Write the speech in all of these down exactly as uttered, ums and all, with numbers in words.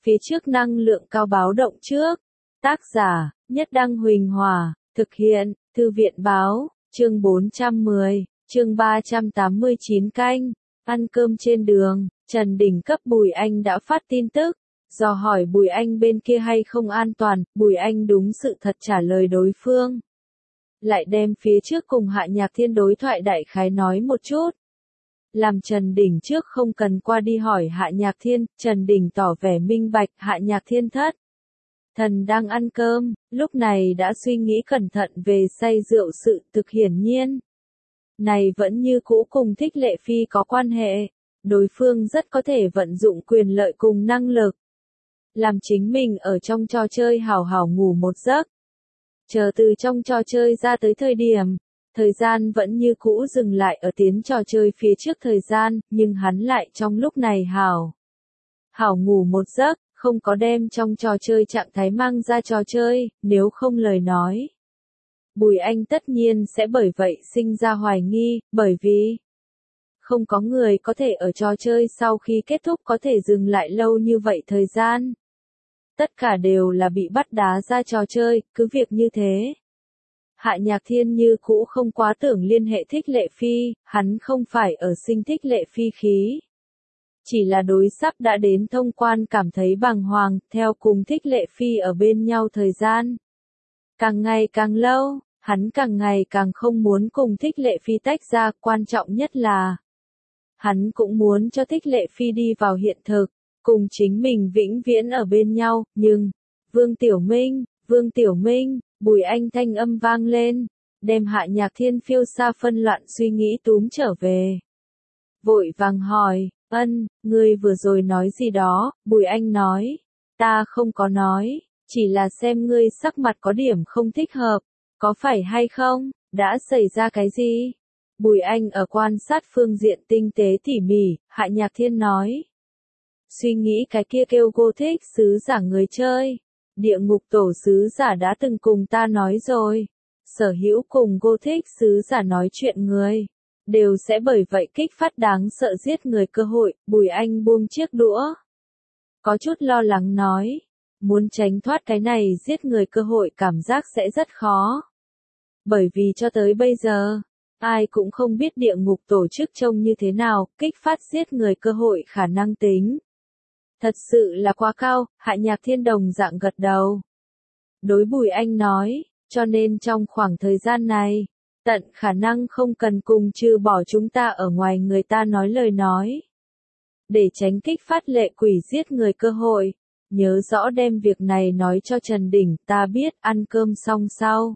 phía trước năng lượng cao báo động trước. Tác giả, Nhất Đăng Huỳnh Hòa, thực hiện, Thư viện Báo, chương bốn trăm mười, chương ba trăm tám mươi chín canh, ăn cơm trên đường, Trần Đình cấp Bùi Anh đã phát tin tức, dò hỏi Bùi Anh bên kia hay không an toàn, Bùi Anh đúng sự thật trả lời đối phương. Lại đem phía trước cùng Hạ Nhạc Thiên đối thoại đại khái nói một chút. Làm Trần Đình trước không cần qua đi hỏi Hạ Nhạc Thiên, Trần Đình tỏ vẻ minh bạch Hạ Nhạc Thiên thất. Thần đang ăn cơm, lúc này đã suy nghĩ cẩn thận về say rượu sự thực hiển nhiên. Này vẫn như cũ cùng Thích Lệ Phi có quan hệ, đối phương rất có thể vận dụng quyền lợi cùng năng lực. Làm chính mình ở trong trò chơi hào hào ngủ một giấc. Chờ từ trong trò chơi ra tới thời điểm, thời gian vẫn như cũ dừng lại ở tiến trò chơi phía trước thời gian, nhưng hắn lại trong lúc này hào. Hào ngủ một giấc, không có đem trong trò chơi trạng thái mang ra trò chơi, nếu không lời nói. Bùi Anh tất nhiên sẽ bởi vậy sinh ra hoài nghi, bởi vì không có người có thể ở trò chơi sau khi kết thúc có thể dừng lại lâu như vậy thời gian. Tất cả đều là bị bắt đá ra trò chơi, cứ việc như thế. Hạ Nhạc Thiên như cũ không quá tưởng liên hệ Thích Lệ Phi, hắn không phải ở sinh Thích Lệ Phi khí. Chỉ là đối sắp đã đến thông quan cảm thấy bàng hoàng, theo cùng Thích Lệ Phi ở bên nhau thời gian. Càng ngày càng lâu, hắn càng ngày càng không muốn cùng Thích Lệ Phi tách ra, quan trọng nhất là hắn cũng muốn cho Thích Lệ Phi đi vào hiện thực, cùng chính mình vĩnh viễn ở bên nhau, nhưng, Vương Tiểu Minh, Vương Tiểu Minh, Bùi Anh thanh âm vang lên, đem Hạ Nhạc Thiên phiêu xa phân loạn suy nghĩ túm trở về. Vội vàng hỏi, ân, ngươi vừa rồi nói gì đó, Bùi Anh nói, ta không có nói, chỉ là xem ngươi sắc mặt có điểm không thích hợp, có phải hay không, đã xảy ra cái gì? Bùi Anh ở quan sát phương diện tinh tế tỉ mỉ, Hạ Nhạc Thiên nói. Suy nghĩ cái kia kêu Gothic sứ giả người chơi. Địa ngục tổ sứ giả đã từng cùng ta nói rồi. Sở hữu cùng Gothic sứ giả nói chuyện người. Đều sẽ bởi vậy kích phát đáng sợ giết người cơ hội. Bùi Anh buông chiếc đũa. Có chút lo lắng nói. Muốn tránh thoát cái này giết người cơ hội cảm giác sẽ rất khó. Bởi vì cho tới bây giờ, ai cũng không biết địa ngục tổ chức trông như thế nào, kích phát giết người cơ hội khả năng tính. Thật sự là quá cao, Hạ Nhạc Thiên đồng dạng gật đầu. Đối Bùi Anh nói, cho nên trong khoảng thời gian này, tận khả năng không cần cùng trừ bỏ chúng ta ở ngoài người ta nói lời nói. Để tránh kích phát lệ quỷ giết người cơ hội, nhớ rõ đem việc này nói cho Trần Đình, ta biết, ăn cơm xong sau.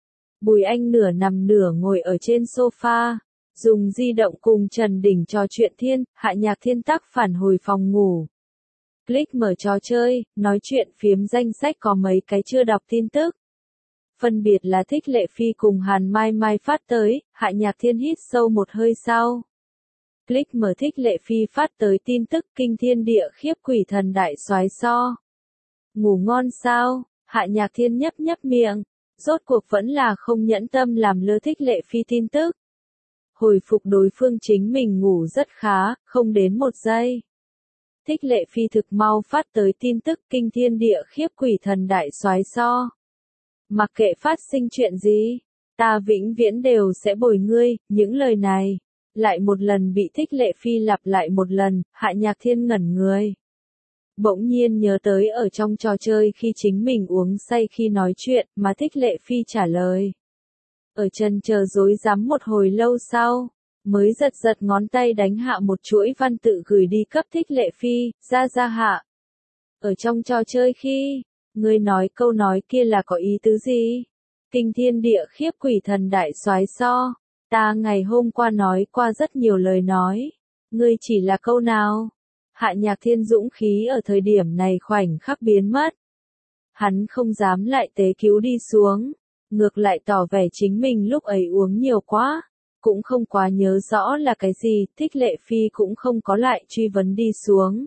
Bùi Anh nửa nằm nửa ngồi ở trên sofa, dùng di động cùng Trần Đình trò chuyện thiên, Hạ Nhạc Thiên tắc phản hồi phòng ngủ. Click mở trò chơi, nói chuyện phiếm danh sách có mấy cái chưa đọc tin tức. Phân biệt là Thích Lệ Phi cùng Hàn Mai Mai phát tới, Hạ Nhạc Thiên hít sâu một hơi sau. Click mở Thích Lệ Phi phát tới tin tức kinh thiên địa khiếp quỷ thần đại soái so. Ngủ ngon sao? Hạ Nhạc Thiên nhấp nhấp miệng. Rốt cuộc vẫn là không nhẫn tâm làm lơ Thích Lệ Phi tin tức. Hồi phục đối phương chính mình ngủ rất khá, không đến một giây. Thích Lệ Phi thực mau phát tới tin tức kinh thiên địa khiếp quỷ thần đại soái so. Mặc kệ phát sinh chuyện gì, ta vĩnh viễn đều sẽ bồi ngươi, những lời này. Lại một lần bị Thích Lệ Phi lặp lại một lần, Hạ Nhạc Thiên ngẩn người. Bỗng nhiên nhớ tới ở trong trò chơi khi chính mình uống say khi nói chuyện, mà Thích Lệ Phi trả lời. Ở chân chờ dối rắm một hồi lâu sau, mới giật giật ngón tay đánh hạ một chuỗi văn tự gửi đi cấp Thích Lệ Phi, ra ra hạ. Ở trong trò chơi khi, ngươi nói câu nói kia là có ý tứ gì? Kinh thiên địa khiếp quỷ thần đại soái so, ta ngày hôm qua nói qua rất nhiều lời nói, ngươi chỉ là câu nào? Hạ Nhạc Thiên dũng khí ở thời điểm này khoảnh khắc biến mất. Hắn không dám lại tế cứu đi xuống, ngược lại tỏ vẻ chính mình lúc ấy uống nhiều quá, cũng không quá nhớ rõ là cái gì, Thích Lệ Phi cũng không có lại truy vấn đi xuống.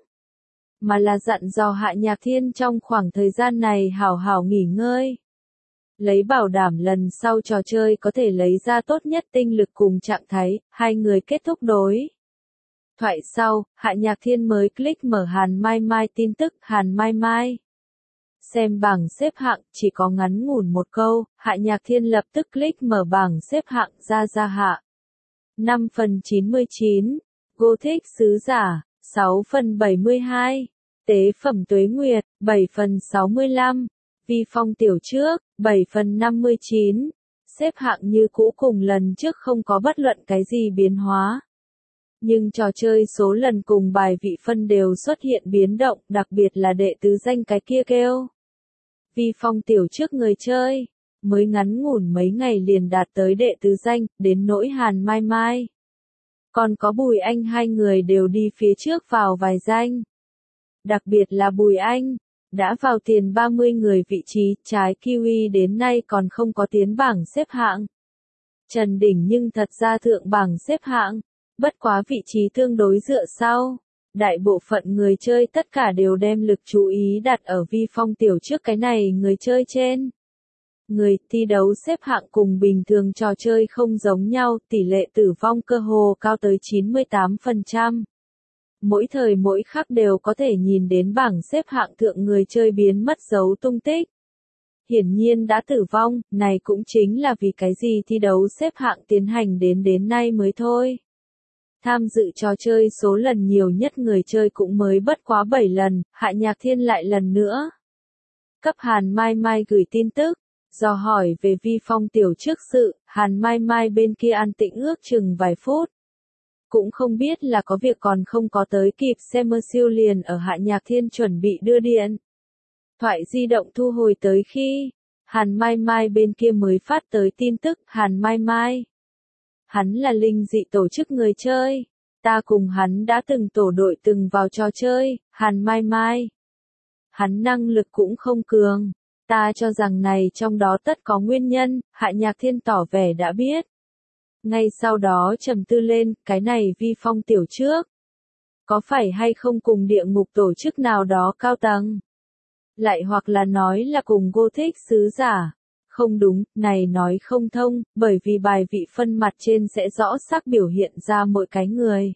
Mà là dặn dò Hạ Nhạc Thiên trong khoảng thời gian này hảo hảo nghỉ ngơi. Lấy bảo đảm lần sau trò chơi có thể lấy ra tốt nhất tinh lực cùng trạng thái, hai người kết thúc đối. Thoại sau, Hạ Nhạc Thiên mới click mở Hàn Mai Mai tin tức. Hàn Mai Mai xem bảng xếp hạng, chỉ có ngắn ngủn một câu, Hạ Nhạc Thiên lập tức click mở bảng xếp hạng ra ra hạ. năm phần chín mươi chín, Gothic sứ giả, sáu phần bảy mươi hai, Tế phẩm Tuế Nguyệt, bảy phần sáu mươi lăm, Vi Phong Tiểu Trước, bảy phần năm mươi chín, xếp hạng như cũ cùng lần trước không có bất luận cái gì biến hóa. Nhưng trò chơi số lần cùng bài vị phân đều xuất hiện biến động, đặc biệt là đệ tứ danh cái kia kêu. Vi Phong Tiểu Trước người chơi, mới ngắn ngủn mấy ngày liền đạt tới đệ tứ danh, đến nỗi Hàn Mai Mai. Còn có Bùi Anh hai người đều đi phía trước vào vài danh. Đặc biệt là Bùi Anh, đã vào tiền ba mươi người vị trí, trái Kiwi đến nay còn không có tiến bảng xếp hạng. Trần Đỉnh nhưng thật ra thượng bảng xếp hạng, bất quá vị trí tương đối dựa sau. Đại bộ phận người chơi tất cả đều đem lực chú ý đặt ở Vi Phong Tiểu Trước cái này người chơi trên. Người thi đấu xếp hạng cùng bình thường trò chơi không giống nhau, tỷ lệ tử vong cơ hồ cao tới chín mươi tám phần trăm. Mỗi thời mỗi khắc đều có thể nhìn đến bảng xếp hạng thượng người chơi biến mất dấu tung tích. Hiển nhiên đã tử vong, này cũng chính là vì cái gì thi đấu xếp hạng tiến hành đến đến nay mới thôi. Tham dự trò chơi số lần nhiều nhất người chơi cũng mới bất quá bảy lần, Hạ Nhạc Thiên lại lần nữa. Cấp Hàn Mai Mai gửi tin tức, dò hỏi về Vi Phong Tiểu Trước sự, Hàn Mai Mai bên kia an tĩnh ước chừng vài phút. Cũng không biết là có việc còn không có tới kịp xem mơ siêu liền ở Hạ Nhạc Thiên chuẩn bị đưa điện. Thoại di động thu hồi tới khi, Hàn Mai Mai bên kia mới phát tới tin tức. Hàn Mai Mai, hắn là linh dị tổ chức người chơi, ta cùng hắn đã từng tổ đội từng vào trò chơi. Hàn Mai Mai, hắn năng lực cũng không cường, ta cho rằng này trong đó tất có nguyên nhân. Hạ Nhạc Thiên tỏ vẻ đã biết. Ngay sau đó trầm tư lên, cái này Vi Phong Tiểu Trước, có phải hay không cùng địa ngục tổ chức nào đó cao tầng? Lại hoặc là nói là cùng Gothic sứ giả? Không đúng, này nói không thông, bởi vì bài vị phân mặt trên sẽ rõ xác biểu hiện ra mỗi cái người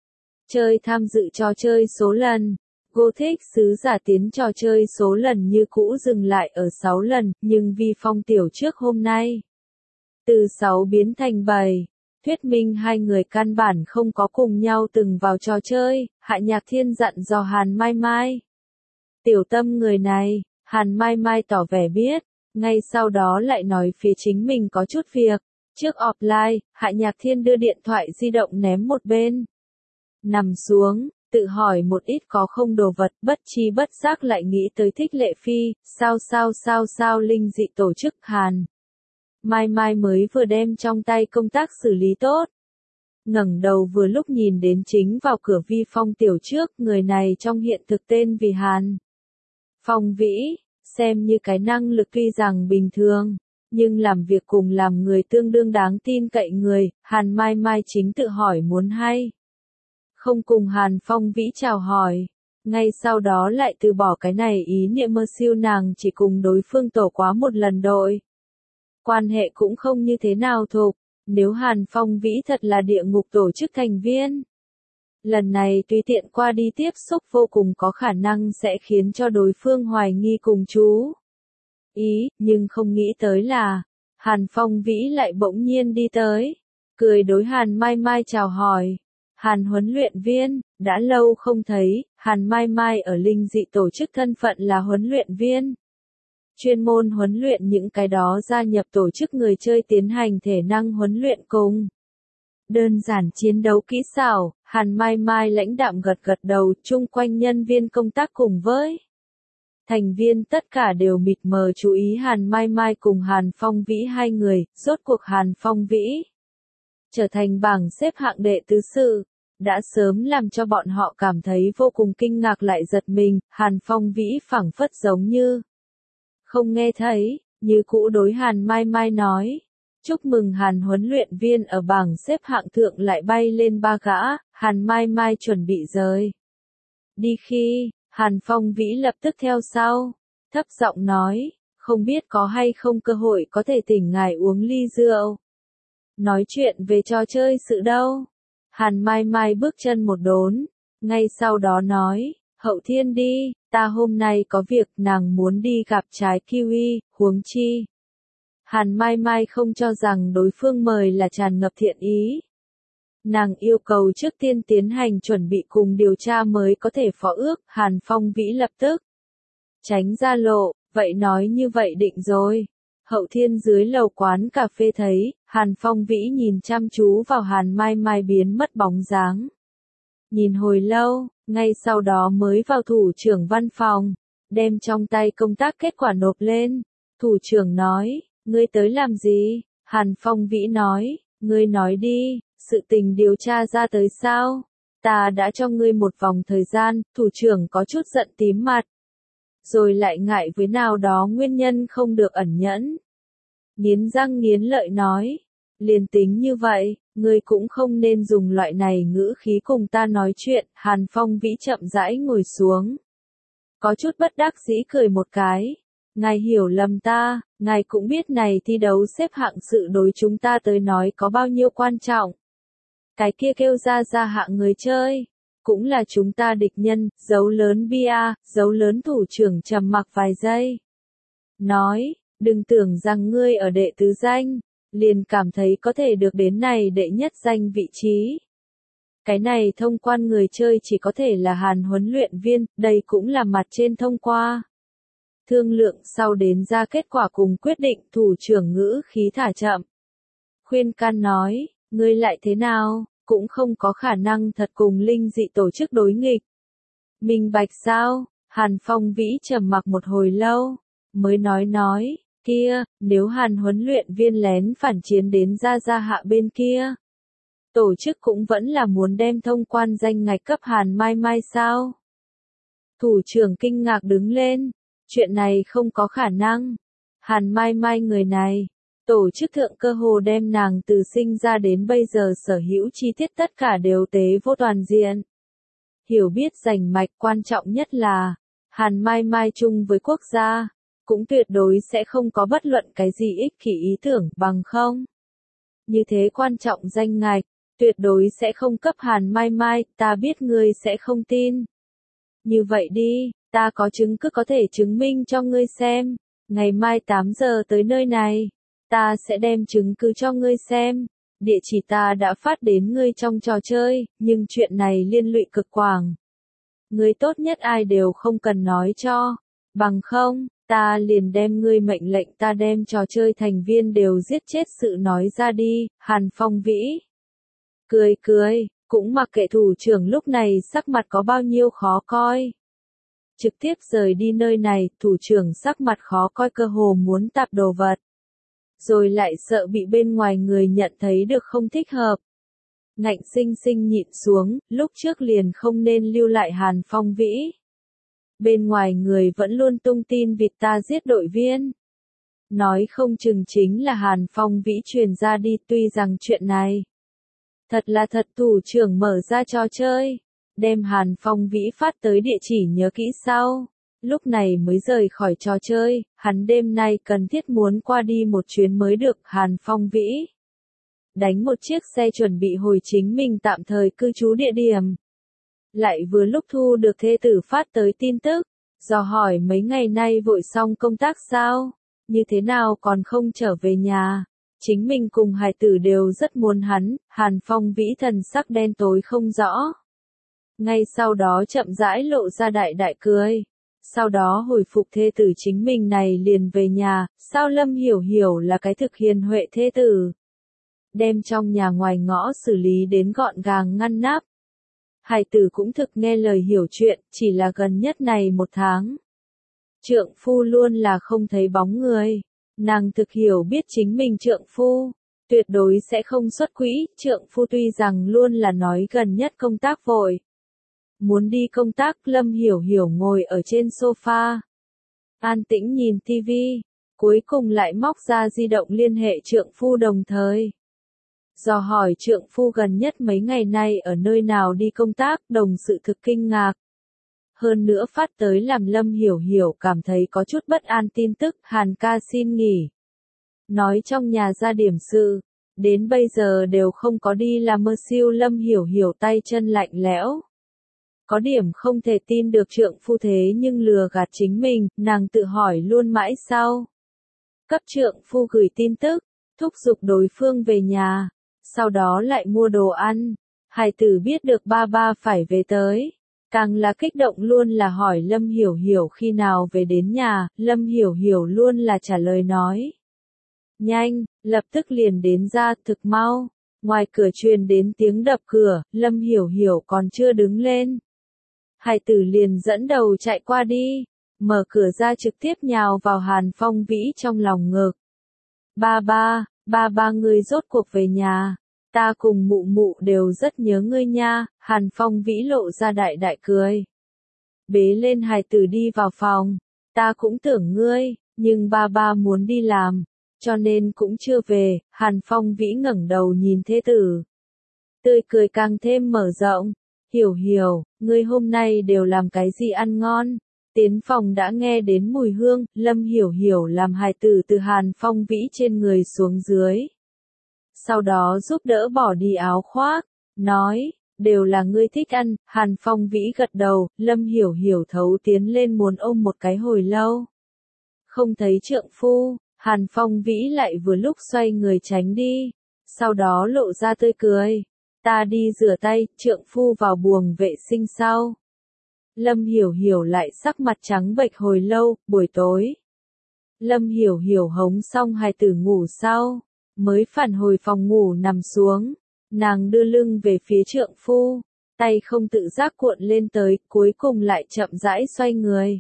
chơi tham dự trò chơi số lần. Gothic sứ giả tiến trò chơi số lần như cũ dừng lại ở sáu lần, nhưng Vi Phong Tiểu Trước hôm nay từ sáu biến thành bảy, thuyết minh hai người căn bản không có cùng nhau từng vào trò chơi. Hạ Nhạc Thiên dặn dò Hàn Mai Mai. Tiểu tâm người này, Hàn Mai Mai tỏ vẻ biết, ngay sau đó lại nói phía chính mình có chút việc. Trước offline, Hạ Nhạc Thiên đưa điện thoại di động ném một bên. Nằm xuống, tự hỏi một ít có không đồ vật, bất chi bất giác lại nghĩ tới Thích Lệ Phi, sao sao sao sao linh dị tổ chức. Hàn Mai Mai mới vừa đem trong tay công tác xử lý tốt. Ngẩng đầu vừa lúc nhìn đến chính vào cửa Vi Phong Tiểu Trước, người này trong hiện thực tên vì Hàn Phong Vĩ, xem như cái năng lực tuy rằng bình thường, nhưng làm việc cùng làm người tương đương đáng tin cậy người. Hàn Mai Mai chính tự hỏi muốn hay không cùng Hàn Phong Vĩ chào hỏi, ngay sau đó lại từ bỏ cái này ý niệm mơ siêu. Nàng chỉ cùng đối phương tổ quá một lần đội, quan hệ cũng không như thế nào thục. Nếu Hàn Phong Vĩ thật là địa ngục tổ chức thành viên, lần này tùy tiện qua đi tiếp xúc vô cùng có khả năng sẽ khiến cho đối phương hoài nghi cùng chú ý, nhưng không nghĩ tới là Hàn Phong Vĩ lại bỗng nhiên đi tới, cười đối Hàn Mai Mai chào hỏi. Hàn huấn luyện viên, đã lâu không thấy. Hàn Mai Mai ở linh dị tổ chức thân phận là huấn luyện viên, chuyên môn huấn luyện những cái đó gia nhập tổ chức người chơi tiến hành thể năng huấn luyện cùng đơn giản chiến đấu kỹ xảo. Hàn Mai Mai lãnh đạm gật gật đầu, chung quanh nhân viên công tác cùng với thành viên tất cả đều mịt mờ chú ý Hàn Mai Mai cùng Hàn Phong Vĩ hai người. Rốt cuộc Hàn Phong Vĩ trở thành bảng xếp hạng đệ tứ sự, đã sớm làm cho bọn họ cảm thấy vô cùng kinh ngạc lại giật mình. Hàn Phong Vĩ phảng phất giống như không nghe thấy, như cũ đối Hàn Mai Mai nói, chúc mừng Hàn huấn luyện viên ở bảng xếp hạng thượng lại bay lên ba gã. Hàn Mai Mai chuẩn bị rời đi khi, Hàn Phong Vĩ lập tức theo sau, thấp giọng nói, không biết có hay không cơ hội có thể thỉnh ngài uống ly rượu, nói chuyện về trò chơi sự đâu. Hàn Mai Mai bước chân một đốn, ngay sau đó nói, Hậu Thiên đi, ta hôm nay có việc, nàng muốn đi gặp trái kiwi, huống chi. Hàn Mai Mai không cho rằng đối phương mời là tràn ngập thiện ý. Nàng yêu cầu trước tiên tiến hành chuẩn bị cùng điều tra mới có thể phó ước, Hàn Phong Vĩ lập tức tránh ra lộ, vậy nói như vậy định rồi. Hậu Thiên dưới lầu quán cà phê thấy, Hàn Phong Vĩ nhìn chăm chú vào Hàn Mai Mai biến mất bóng dáng. Nhìn hồi lâu, ngay sau đó mới vào thủ trưởng văn phòng, đem trong tay công tác kết quả nộp lên. Thủ trưởng nói, ngươi tới làm gì? Hàn Phong Vĩ nói, ngươi nói đi, sự tình điều tra ra tới sao? Ta đã cho ngươi một vòng thời gian, thủ trưởng có chút giận tím mặt. Rồi lại ngại với nào đó nguyên nhân không được ẩn nhẫn. Nghiến răng nghiến lợi nói, liền tính như vậy, ngươi cũng không nên dùng loại này ngữ khí cùng ta nói chuyện. Hàn Phong Vĩ chậm rãi ngồi xuống. Có chút bất đắc dĩ cười một cái. Ngài hiểu lầm ta, ngài cũng biết này thi đấu xếp hạng sự đối chúng ta tới nói có bao nhiêu quan trọng. Cái kia kêu ra ra hạng người chơi, cũng là chúng ta địch nhân, dấu lớn bia, dấu lớn thủ trưởng trầm mặc vài giây. Nói, đừng tưởng rằng ngươi ở đệ tứ danh, liền cảm thấy có thể được đến này đệ nhất danh vị trí. Cái này thông quan người chơi chỉ có thể là Hàn huấn luyện viên, đây cũng là mặt trên thông qua. Thương lượng sau đến ra kết quả cùng quyết định, thủ trưởng ngữ khí thả chậm. Khuyên can nói, ngươi lại thế nào, cũng không có khả năng thật cùng linh dị tổ chức đối nghịch. Minh bạch sao? Hàn Phong Vĩ trầm mặc một hồi lâu, mới nói nói, kia, nếu Hàn huấn luyện viên lén phản chiến đến ra ra hạ bên kia. Tổ chức cũng vẫn là muốn đem thông quan danh ngạch cấp Hàn Mai Mai sao? Thủ trưởng kinh ngạc đứng lên, chuyện này không có khả năng. Hàn Mai Mai người này, tổ chức thượng cơ hồ đem nàng từ sinh ra đến bây giờ sở hữu chi tiết tất cả đều tế vô toàn diện. Hiểu biết rành mạch, quan trọng nhất là, Hàn Mai Mai chung với quốc gia, cũng tuyệt đối sẽ không có bất luận cái gì ích kỷ ý tưởng, bằng không. Như thế quan trọng danh ngạch, tuyệt đối sẽ không cấp Hàn Mai Mai, ta biết ngươi sẽ không tin. Như vậy đi, ta có chứng cứ có thể chứng minh cho ngươi xem, ngày mai tám giờ tới nơi này, ta sẽ đem chứng cứ cho ngươi xem, địa chỉ ta đã phát đến ngươi trong trò chơi, nhưng chuyện này liên lụy cực quảng. Ngươi tốt nhất ai đều không cần nói cho, bằng không, ta liền đem ngươi mệnh lệnh ta đem trò chơi thành viên đều giết chết sự nói ra đi. Hàn Phong Vĩ cười cười, cũng mặc kệ thủ trưởng lúc này sắc mặt có bao nhiêu khó coi. Trực tiếp rời đi nơi này, thủ trưởng sắc mặt khó coi cơ hồ muốn tạp đồ vật. Rồi lại sợ bị bên ngoài người nhận thấy được không thích hợp. Ngạnh sinh sinh nhịn xuống, lúc trước liền không nên lưu lại Hàn Phong Vĩ. Bên ngoài người vẫn luôn tung tin vịt ta giết đội viên. Nói không chừng chính là Hàn Phong Vĩ truyền ra đi, tuy rằng chuyện này thật là thật. Thủ trưởng mở ra trò chơi, đem Hàn Phong Vĩ phát tới địa chỉ nhớ kỹ sau. Lúc này mới rời khỏi trò chơi, hắn đêm nay cần thiết muốn qua đi một chuyến mới được. Hàn Phong Vĩ đánh một chiếc xe chuẩn bị hồi chính mình tạm thời cư trú địa điểm. Lại vừa lúc thu được thê tử phát tới tin tức, dò hỏi mấy ngày nay vội xong công tác sao, như thế nào còn không trở về nhà. Chính mình cùng hài tử đều rất muốn hắn. Hàn Phong Vĩ thần sắc đen tối không rõ. Ngay sau đó chậm rãi lộ ra đại đại cười. Sau đó hồi phục thê tử chính mình này liền về nhà. Sao Lâm Hiểu Hiểu là cái thực hiền huệ thê tử, đem trong nhà ngoài ngõ xử lý đến gọn gàng ngăn nắp. Hài tử cũng thực nghe lời hiểu chuyện, chỉ là gần nhất này một tháng. Trượng phu luôn là không thấy bóng người. Nàng thực hiểu biết chính mình trượng phu, tuyệt đối sẽ không xuất quỹ. Trượng phu tuy rằng luôn là nói gần nhất công tác vội, muốn đi công tác. Lâm Hiểu Hiểu ngồi ở trên sofa, an tĩnh nhìn tivi, cuối cùng lại móc ra di động liên hệ trượng phu, đồng thời dò hỏi trượng phu gần nhất mấy ngày nay ở nơi nào đi công tác. Đồng sự thực kinh ngạc. Hơn nữa phát tới làm Lâm Hiểu Hiểu cảm thấy có chút bất an tin tức. Hàn ca xin nghỉ, nói trong nhà ra điểm sự, đến bây giờ đều không có đi làm mơ siêu. Lâm Hiểu Hiểu tay chân lạnh lẽo. Có điểm không thể tin được trượng phu thế nhưng lừa gạt chính mình, nàng tự hỏi luôn mãi sau. Cấp trượng phu gửi tin tức, thúc giục đối phương về nhà, sau đó lại mua đồ ăn. Hài tử biết được ba ba phải về tới, càng là kích động luôn là hỏi Lâm Hiểu Hiểu khi nào về đến nhà. Lâm Hiểu Hiểu luôn là trả lời nói. Nhanh, lập tức liền đến ra, thực mau. Ngoài cửa truyền đến tiếng đập cửa, Lâm Hiểu Hiểu còn chưa đứng lên. Hài tử liền dẫn đầu chạy qua đi, mở cửa ra trực tiếp nhào vào Hàn Phong Vĩ trong lòng ngực. Ba ba, ba ba ngươi rốt cuộc về nhà, ta cùng mụ mụ đều rất nhớ ngươi nha. Hàn Phong Vĩ lộ ra đại đại cười. Bế lên hài tử đi vào phòng, ta cũng tưởng ngươi, nhưng ba ba muốn đi làm, cho nên cũng chưa về. Hàn Phong Vĩ ngẩng đầu nhìn thê tử, tươi cười càng thêm mở rộng. Hiểu Hiểu, ngươi hôm nay đều làm cái gì ăn ngon? Tiến phòng đã nghe đến mùi hương. Lâm Hiểu Hiểu làm hài tử từ Hàn Phong Vĩ trên người xuống dưới, sau đó giúp đỡ bỏ đi áo khoác, nói, đều là ngươi thích ăn. Hàn Phong Vĩ gật đầu. Lâm Hiểu Hiểu thấu tiến lên muốn ôm một cái hồi lâu. Không thấy trượng phu, Hàn Phong Vĩ lại vừa lúc xoay người tránh đi, sau đó lộ ra tươi cười. Ta đi rửa tay, trượng phu vào buồng vệ sinh sau. Lâm Hiểu Hiểu lại sắc mặt trắng bệch hồi lâu. Buổi tối, Lâm Hiểu Hiểu hống xong hài tử ngủ sau, mới phản hồi phòng ngủ nằm xuống. Nàng đưa lưng về phía trượng phu, tay không tự giác cuộn lên tới, cuối cùng lại chậm rãi xoay người.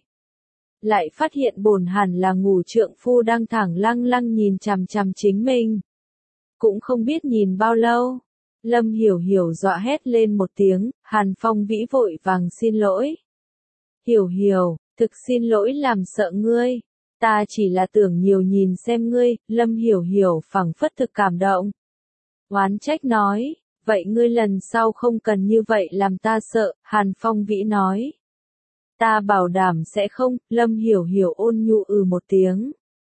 Lại phát hiện bổn hẳn là ngủ trượng phu đang thẳng lăng lăng nhìn chằm chằm chính mình. Cũng không biết nhìn bao lâu. Lâm Hiểu Hiểu dọa hét lên một tiếng. Hàn Phong Vĩ vội vàng xin lỗi. Hiểu Hiểu, thực xin lỗi làm sợ ngươi. Ta chỉ là tưởng nhiều nhìn xem ngươi. Lâm Hiểu Hiểu phảng phất thực cảm động, oán trách nói, vậy ngươi lần sau không cần như vậy làm ta sợ. Hàn Phong Vĩ nói, ta bảo đảm sẽ không. Lâm Hiểu Hiểu ôn nhu ừ một tiếng.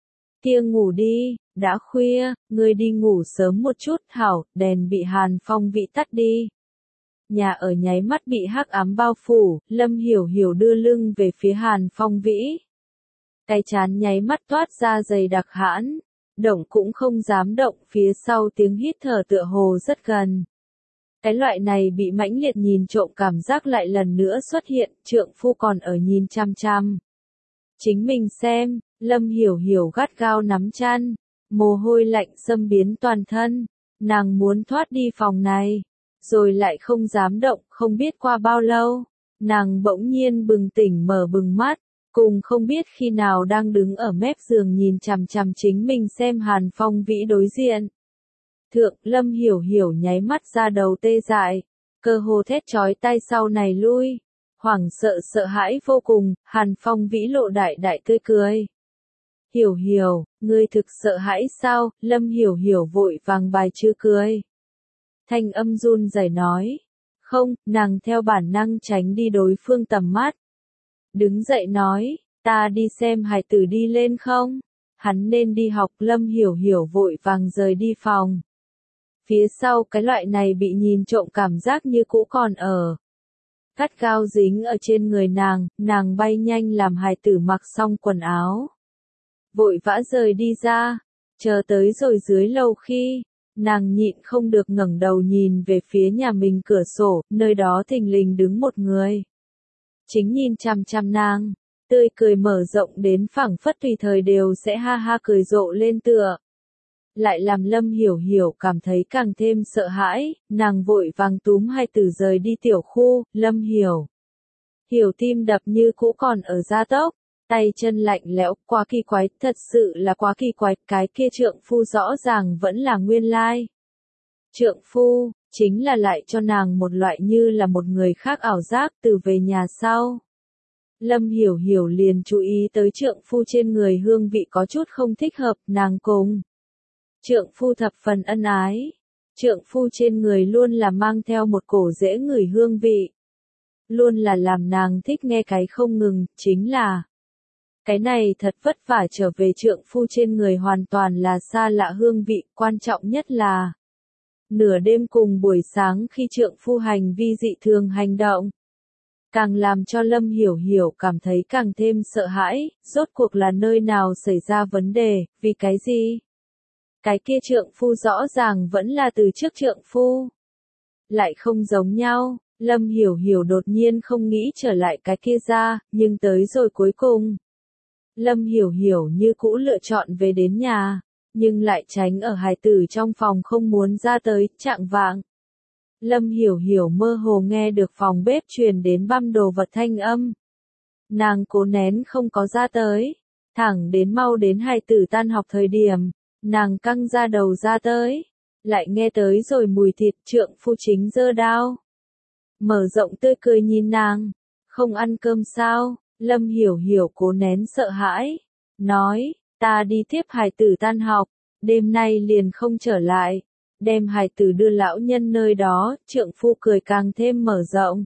Kia ngủ đi, đã khuya, ngươi đi ngủ sớm một chút. Hảo. Đèn bị Hàn Phong Vĩ tắt đi. Nhà ở nháy mắt bị hắc ám bao phủ. Lâm Hiểu Hiểu đưa lưng về phía Hàn Phong Vĩ, cái trán nháy mắt toát ra dày đặc hãn, động cũng không dám động. Phía sau tiếng hít thở tựa hồ rất gần. Cái loại này bị mãnh liệt nhìn trộm cảm giác lại lần nữa xuất hiện. Trượng phu còn ở nhìn chăm chăm chính mình xem. Lâm Hiểu Hiểu gắt gao nắm chăn, mồ hôi lạnh xâm biến toàn thân. Nàng muốn thoát đi phòng này, rồi lại không dám động. Không biết qua bao lâu, nàng bỗng nhiên bừng tỉnh mở bừng mắt, cùng không biết khi nào đang đứng ở mép giường nhìn chằm chằm chính mình xem Hàn Phong Vĩ đối diện. Thượng. Lâm Hiểu Hiểu nháy mắt ra đầu tê dại, cơ hồ thét chói tai sau này lui, hoảng sợ sợ hãi vô cùng. Hàn Phong Vĩ lộ đại đại tươi cười. Hiểu Hiểu, ngươi thực sợ hãi sao? Lâm Hiểu Hiểu vội vàng bài trừ cười, thanh âm run rẩy nói, không. Nàng theo bản năng tránh đi đối phương tầm mắt, đứng dậy nói, ta đi xem hài tử đi lên không? Hắn nên đi học. Lâm Hiểu Hiểu vội vàng rời đi phòng. Phía sau cái loại này bị nhìn trộm cảm giác như cũ còn ở, gắt gao dính ở trên người nàng. Nàng bay nhanh làm hài tử mặc xong quần áo, vội vã rời đi ra. Chờ tới rồi dưới lầu khi, nàng nhịn không được ngẩng đầu nhìn về phía nhà mình cửa sổ, nơi đó thình lình đứng một người, chính nhìn chằm chằm nàng, tươi cười mở rộng đến phảng phất tùy thời đều sẽ ha ha cười rộ lên tựa. Lại làm Lâm Hiểu Hiểu cảm thấy càng thêm sợ hãi. Nàng vội vàng túm hài tử rời đi tiểu khu. Lâm Hiểu Hiểu tim đập như cũ còn ở gia tốc, tay chân lạnh lẽo. Quá kỳ quái, thật sự là quá kỳ quái. Cái kia trượng phu rõ ràng vẫn là nguyên lai trượng phu, chính là lại cho nàng một loại như là một người khác ảo giác. Từ về nhà sau, Lâm Hiểu Hiểu liền chú ý tới trượng phu trên người hương vị có chút không thích hợp. Nàng cùng trượng phu thập phần ân ái, trượng phu trên người luôn là mang theo một cổ dễ ngửi hương vị, luôn là làm nàng thích nghe cái không ngừng. Chính là Cái này thật vất vả trở về trượng phu trên người hoàn toàn là xa lạ hương vị, quan trọng nhất là nửa đêm cùng buổi sáng khi trượng phu hành vi dị thường hành động. Càng làm cho Lâm Hiểu Hiểu cảm thấy càng thêm sợ hãi, rốt cuộc là nơi nào xảy ra vấn đề, vì cái gì? Cái kia trượng phu rõ ràng vẫn là từ trước trượng phu. Lại không giống nhau, Lâm Hiểu Hiểu đột nhiên không nghĩ trở lại cái kia ra, nhưng tới rồi cuối cùng. Lâm Hiểu Hiểu như cũ lựa chọn về đến nhà, nhưng lại tránh ở hài tử trong phòng không muốn ra tới, trạng vạng. Lâm Hiểu Hiểu mơ hồ nghe được phòng bếp truyền đến băm đồ vật thanh âm. Nàng cố nén không có ra tới, thẳng đến mau đến hài tử tan học thời điểm, nàng căng ra đầu ra tới, lại nghe tới rồi mùi thịt, trượng phu chính giơ đao. Mở rộng tươi cười nhìn nàng, không ăn cơm sao? Lâm Hiểu Hiểu cố nén sợ hãi, nói, ta đi tiếp hài tử tan học, đêm nay liền không trở lại, đem hài tử đưa lão nhân nơi đó, trượng phu cười càng thêm mở rộng.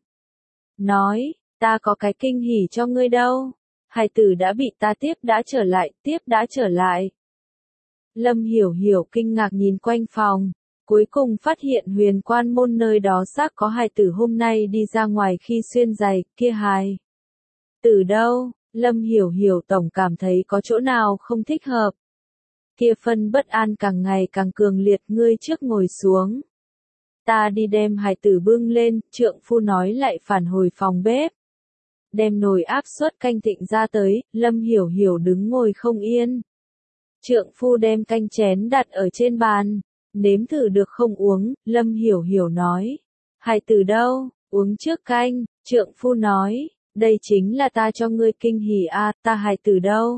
Nói, ta có cái kinh hỉ cho ngươi đâu, hài tử đã bị ta tiếp đã trở lại, tiếp đã trở lại. Lâm Hiểu Hiểu kinh ngạc nhìn quanh phòng, cuối cùng phát hiện huyền quan môn nơi đó xác có hài tử hôm nay đi ra ngoài khi xuyên giày, kia hài. Từ đâu, Lâm Hiểu Hiểu tổng cảm thấy có chỗ nào không thích hợp. Kia phân bất an càng ngày càng cường liệt, ngươi trước ngồi xuống. Ta đi đem hài tử bưng lên, trượng phu nói lại phản hồi phòng bếp. Đem nồi áp suất canh thịnh ra tới, Lâm Hiểu Hiểu đứng ngồi không yên. Trượng phu đem canh chén đặt ở trên bàn, nếm thử được không uống, Lâm Hiểu Hiểu nói. Hài tử đâu, uống trước canh, trượng phu nói. Đây chính là ta cho ngươi kinh hỉ a, à, ta hài tử đâu?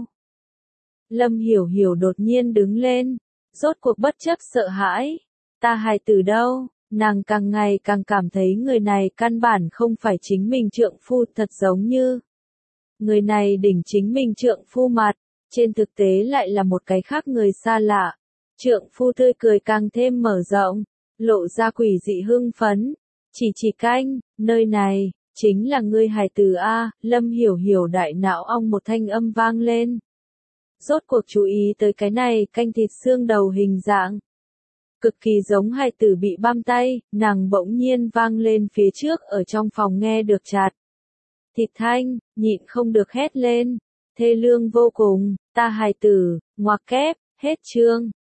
Lâm Hiểu Hiểu đột nhiên đứng lên, rốt cuộc bất chấp sợ hãi. Ta hài tử đâu? Nàng càng ngày càng cảm thấy người này căn bản không phải chính mình trượng phu, thật giống như người này đỉnh chính mình trượng phu mặt, trên thực tế lại là một cái khác người xa lạ. Trượng phu tươi cười càng thêm mở rộng, lộ ra quỷ dị hưng phấn, chỉ chỉ canh, nơi này. Chính là ngươi hài tử a, Lâm Hiểu Hiểu đại não ong một thanh âm vang lên. Rốt cuộc chú ý tới cái này, canh thịt xương đầu hình dạng. Cực kỳ giống hài tử bị băm tay, nàng bỗng nhiên vang lên phía trước ở trong phòng nghe được chạt. Thịt thanh, nhịn không được hét lên. Thê lương vô cùng, ta hài tử, ngoặc kép, hết chương.